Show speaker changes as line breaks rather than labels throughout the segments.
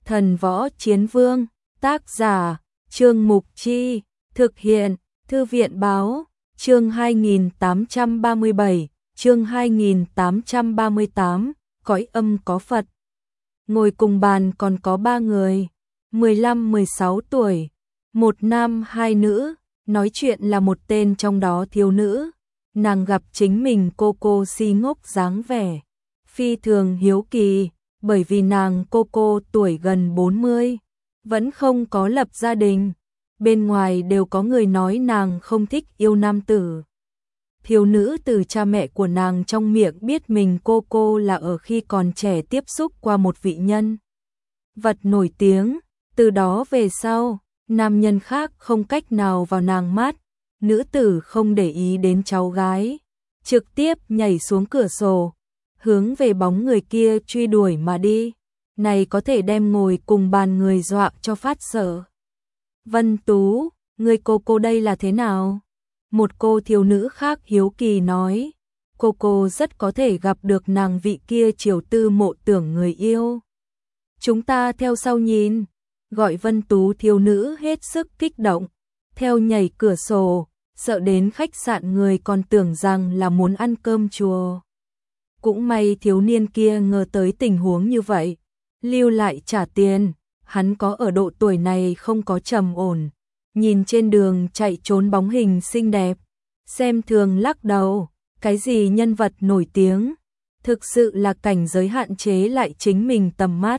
Thần Võ Chiến Vương, tác giả, Trương Mục Chi, thực hiện, Thư viện Báo, chương 2837, chương 2838, cõi âm có Phật. Ngồi cùng bàn còn có 3 người, 15-16 tuổi, một nam hai nữ, nói chuyện là một tên trong đó thiếu nữ. Nàng gặp chính mình cô si ngốc dáng vẻ, phi thường hiếu kỳ, bởi vì nàng cô tuổi gần 40, vẫn không có lập gia đình. Bên ngoài đều có người nói nàng không thích yêu nam tử. Thiếu nữ từ cha mẹ của nàng trong miệng biết mình cô là ở khi còn trẻ tiếp xúc qua một vị nhân vật nổi tiếng, từ đó về sau, nam nhân khác không cách nào vào nàng mắt, nữ tử không để ý đến cháu gái, trực tiếp nhảy xuống cửa sổ, hướng về bóng người kia truy đuổi mà đi. Này có thể đem ngồi cùng bàn người dọa cho phát sợ. Vân Tú, người cô đây là thế nào? Một cô thiếu nữ khác hiếu kỳ nói, cô rất có thể gặp được nàng vị kia triều tư mộ tưởng người yêu. Chúng ta theo sau nhìn, gọi Vân Tú thiếu nữ hết sức kích động, theo nhảy cửa sổ, sợ đến khách sạn người còn tưởng rằng là muốn ăn cơm chùa. Cũng may thiếu niên kia ngờ tới tình huống như vậy, lưu lại trả tiền, hắn có ở độ tuổi này không có trầm ổn, nhìn trên đường chạy trốn bóng hình xinh đẹp, xem thường lắc đầu, cái gì nhân vật nổi tiếng, thực sự là cảnh giới hạn chế lại chính mình tầm mắt.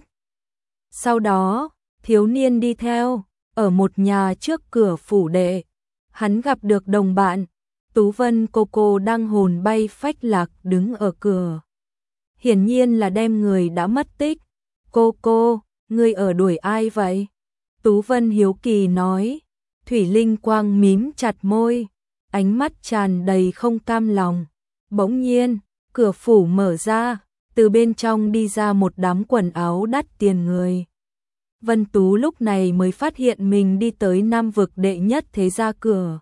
Sau đó, thiếu niên đi theo, ở một nhà trước cửa phủ đệ, hắn gặp được đồng bạn, Tú Vân cô đang hồn bay phách lạc đứng ở cửa. Hiển nhiên là đem người đã mất tích. Cô, ngươi ở đuổi ai vậy? Tú Vân hiếu kỳ nói. Thủy Linh Quang mím chặt môi, ánh mắt tràn đầy không cam lòng. Bỗng nhiên, cửa phủ mở ra, từ bên trong đi ra một đám quần áo đắt tiền người. Vân Tú lúc này mới phát hiện mình đi tới Nam vực đệ nhất thế gia cửa.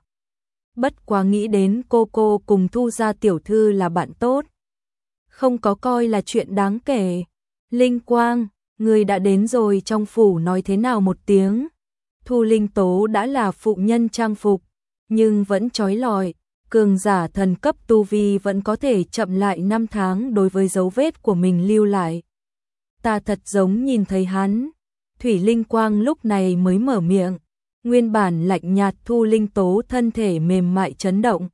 Bất quá nghĩ đến cô cùng Thu gia tiểu thư là bạn tốt, không có coi là chuyện đáng kể. Linh Quang, người đã đến rồi, trong phủ nói thế nào một tiếng. Thu Linh Tố đã là phụ nhân trang phục, nhưng vẫn trói lọi, cường giả thần cấp tu vi vẫn có thể chậm lại 5 tháng đối với dấu vết của mình lưu lại. Ta thật giống nhìn thấy hắn. Thủy Linh Quang lúc này mới mở miệng, nguyên bản lạnh nhạt Thu Linh Tố thân thể mềm mại chấn động,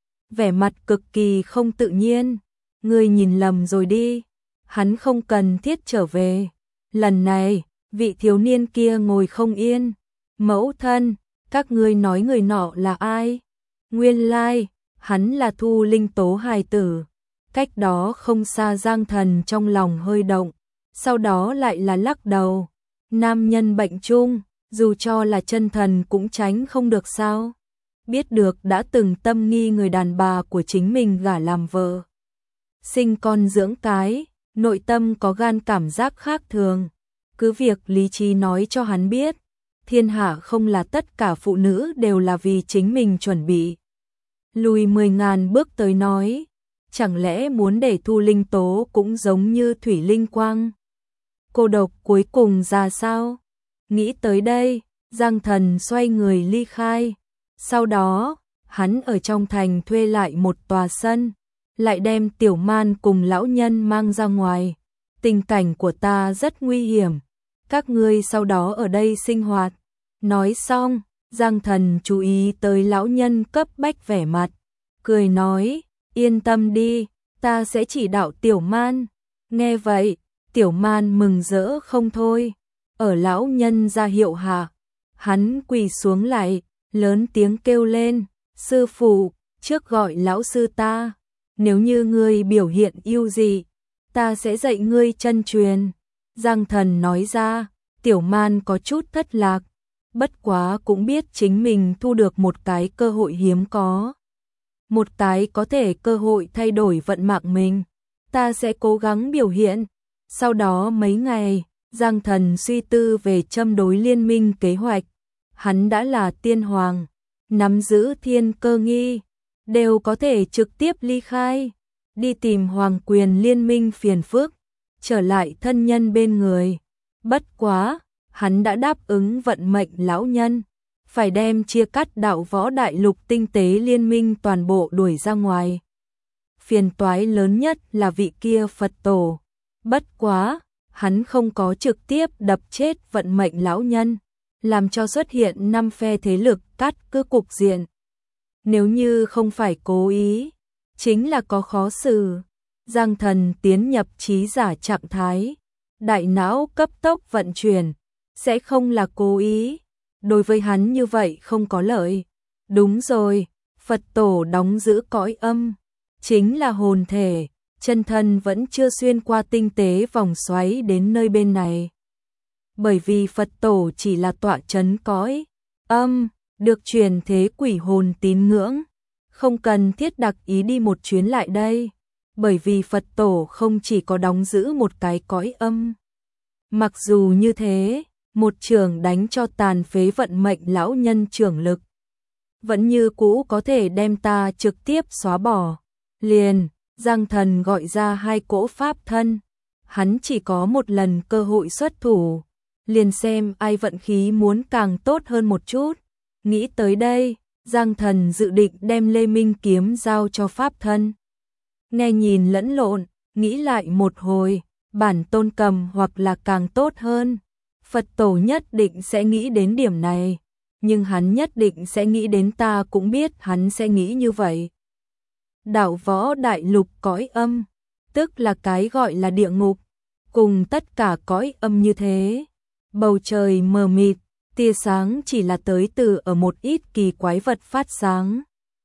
vẻ mặt cực kỳ không tự nhiên. Ngươi nhìn lầm rồi đi, hắn không cần thiết trở về. Lần này, vị thiếu niên kia ngồi không yên. Mẫu thân, các ngươi nói người nọ là ai? Nguyên lai, hắn là Thu Linh Tố hài tử. Cách đó không xa Giang Thần trong lòng hơi động, sau đó lại là lắc đầu. Nam nhân bệnh chung, dù cho là chân thần cũng tránh không được sao? Biết được đã từng tâm nghi người đàn bà của chính mình gả làm vợ, sinh con dưỡng cái, nội tâm có gan cảm giác khác thường. Cứ việc lý trí nói cho hắn biết, thiên hạ không là tất cả phụ nữ đều là vì chính mình chuẩn bị. Lùi 10.000 bước tới nói, chẳng lẽ muốn để Thu Linh Tố cũng giống như Thủy Linh Quang? Cô độc cuối cùng ra sao? Nghĩ tới đây, Giang Thần xoay người ly khai. Sau đó, hắn ở trong thành thuê lại một tòa sân, lại đem Tiểu Man cùng lão nhân mang ra ngoài. Tình cảnh của ta rất nguy hiểm, các ngươi sau đó ở đây sinh hoạt. Nói xong, Giang Thần chú ý tới lão nhân cấp bách vẻ mặt, cười nói, yên tâm đi, ta sẽ chỉ đạo Tiểu Man. Nghe vậy, Tiểu Man mừng rỡ không thôi, ở lão nhân ra hiệu hạ, hắn quỳ xuống lại, lớn tiếng kêu lên, sư phụ, trước gọi lão sư ta, nếu như ngươi biểu hiện ưu dị, ta sẽ dạy ngươi chân truyền. Giang Thần nói ra. Tiểu Man có chút thất lạc, bất quá cũng biết chính mình thu được một cái cơ hội hiếm có. Một cái có thể cơ hội thay đổi vận mạng mình. Ta sẽ cố gắng biểu hiện. Sau đó mấy ngày, Giang Thần suy tư về châm đối liên minh kế hoạch. Hắn đã là tiên hoàng, nắm giữ thiên cơ nghi, đều có thể trực tiếp ly khai, đi tìm hoàng quyền liên minh phiền phức, trở lại thân nhân bên người. Bất quá, hắn đã đáp ứng vận mệnh lão nhân, phải đem chia cắt đạo võ đại lục tinh tế liên minh toàn bộ đuổi ra ngoài. Phiền toái lớn nhất là vị kia Phật tổ. Bất quá, hắn không có trực tiếp đập chết vận mệnh lão nhân, làm cho xuất hiện 5 phe thế lực cắt cứ cục diện. Nếu như không phải cố ý, chính là có khó xử. Giang Thần tiến nhập trí giả trạng thái, đại não cấp tốc vận chuyển, sẽ không là cố ý. Đối với hắn như vậy không có lợi. Đúng rồi, Phật tổ đóng giữ cõi âm, chính là hồn thể, chân thân vẫn chưa xuyên qua tinh tế vòng xoáy đến nơi bên này. Bởi vì Phật tổ chỉ là tọa trấn cõi âm, được truyền thế quỷ hồn tín ngưỡng, không cần thiết đặc ý đi một chuyến lại đây, bởi vì Phật tổ không chỉ có đóng giữ một cái cõi âm. Mặc dù như thế, một trường đánh cho tàn phế vận mệnh lão nhân trưởng lực, vẫn như cũ có thể đem ta trực tiếp xóa bỏ. Liền, Giang Thần gọi ra 2 cỗ pháp thân, hắn chỉ có một lần cơ hội xuất thủ, liền xem ai vận khí muốn càng tốt hơn một chút. Nghĩ tới đây, Giang Thần dự định đem Lê Minh kiếm giao cho pháp thân. Nghe nhìn lẫn lộn, nghĩ lại một hồi, bản tôn cầm hoặc là càng tốt hơn. Phật tổ nhất định sẽ nghĩ đến điểm này, nhưng hắn nhất định sẽ nghĩ đến, ta cũng biết hắn sẽ nghĩ như vậy. Đạo võ đại lục cõi âm, tức là cái gọi là địa ngục, cùng tất cả cõi âm như thế. Bầu trời mờ mịt, tia sáng chỉ là tới từ ở một ít kỳ quái vật phát sáng.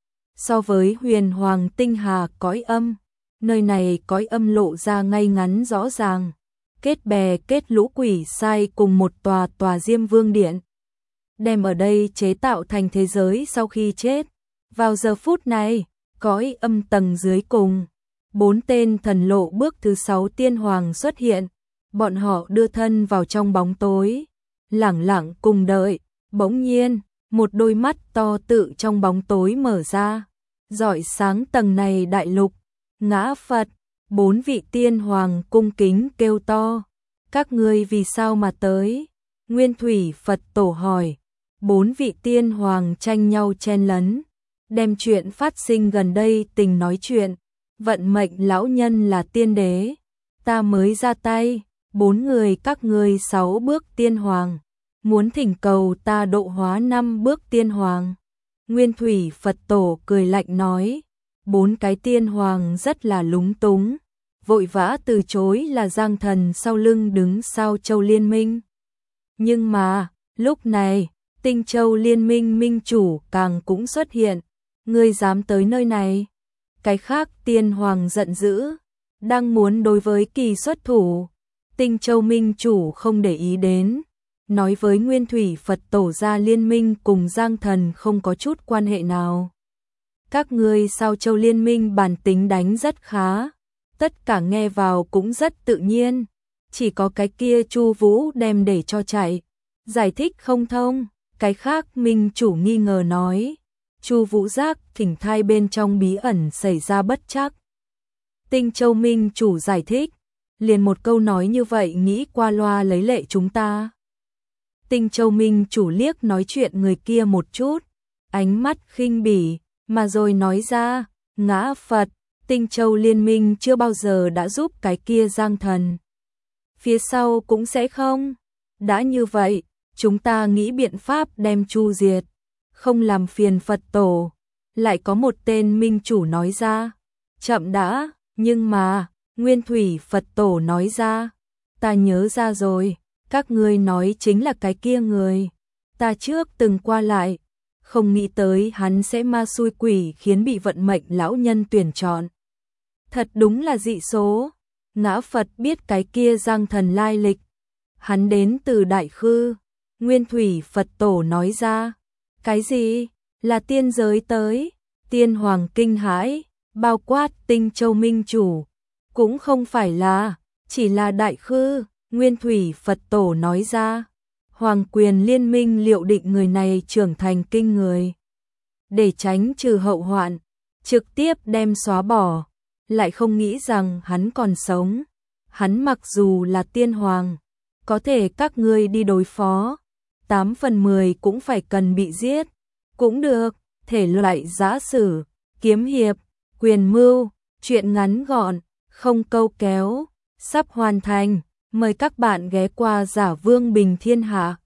So với huyền hoàng tinh hà cõi âm, nơi này cõi âm lộ ra ngay ngắn rõ ràng, kết bè kết lũ quỷ sai cùng một tòa Diêm Vương Điện, đem ở đây chế tạo thành thế giới sau khi chết. Vào giờ phút này, cõi âm tầng dưới cùng, 4 tên thần lộ bước thứ 6 tiên hoàng xuất hiện, bọn họ đưa thân vào trong bóng tối, lẳng lặng cùng đợi. Bỗng nhiên, một đôi mắt to tự trong bóng tối mở ra, rọi sáng tầng này đại lục. Ngã Phật, 4 vị tiên hoàng cung kính kêu to, các ngươi vì sao mà tới? Nguyên Thủy Phật tổ hỏi. 4 vị tiên hoàng tranh nhau chen lấn, đem chuyện phát sinh gần đây tình nói chuyện. Vận mệnh lão nhân là tiên đế, ta mới ra tay. 4 người các ngươi 6 bước tiên hoàng, muốn thỉnh cầu ta độ hóa 5 bước tiên hoàng. Nguyên Thủy Phật tổ cười lạnh nói. 4 cái tiên hoàng rất là lúng túng, vội vã từ chối là Giang Thần sau lưng đứng sau Châu Liên Minh. Nhưng mà, lúc này, Tinh Châu Liên Minh minh chủ càng cũng xuất hiện. Ngươi dám tới nơi này? Cái khác tiên hoàng giận dữ, đang muốn đối với kỳ xuất thủ. Tinh Châu minh chủ không để ý đến, nói với Nguyên Thủy Phật tổ ra Liên Minh cùng Giang Thần không có chút quan hệ nào. Các ngươi sao Châu Liên Minh bản tính đánh rất khá, tất cả nghe vào cũng rất tự nhiên, chỉ có cái kia Chu Vũ đem để cho chạy, giải thích không thông. Cái khác minh chủ nghi ngờ nói, Chu Vũ giác thỉnh thai bên trong bí ẩn xảy ra bất trắc. Tinh Châu minh chủ giải thích, liền một câu nói như vậy nghĩ qua loa lấy lệ chúng ta. Tinh Châu minh chủ liếc nói chuyện người kia một chút, ánh mắt khinh bỉ, mà rồi nói ra, Ngã Phật, Tinh Châu Liên Minh chưa bao giờ đã giúp cái kia Giang Thần. Phía sau cũng sẽ không. Đã như vậy, chúng ta nghĩ biện pháp đem Chu diệt, không làm phiền Phật tổ. Lại có một tên minh chủ nói ra, chậm đã, nhưng mà, Nguyên Thủy Phật tổ nói ra, ta nhớ ra rồi, các ngươi nói chính là cái kia người. Ta trước từng qua lại, không nghĩ tới hắn sẽ ma xui quỷ khiến bị vận mệnh lão nhân tuyển chọn. Thật đúng là dị số. Ngã Phật biết cái kia Giang Thần lai lịch. Hắn đến từ Đại Khư. Nguyên Thủy Phật tổ nói ra. Cái gì? Là tiên giới tới? Tiên hoàng kinh hãi, bao quát Tinh Châu minh chủ. Cũng không phải là, chỉ là Đại Khư. Nguyên Thủy Phật tổ nói ra. Hoàng quyền liên minh liệu định người này trưởng thành kinh người. Để tránh trừ hậu hoạn, trực tiếp đem xóa bỏ. Lại không nghĩ rằng hắn còn sống. Hắn mặc dù là tiên hoàng, có thể các ngươi đi đối phó, 8 phần 10 cũng phải cần bị giết. Cũng được, thể loại giã sử, kiếm hiệp, quyền mưu, truyện ngắn gọn, không câu kéo, sắp hoàn thành. Mời các bạn ghé qua Giả Vương Bình Thiên Hạ.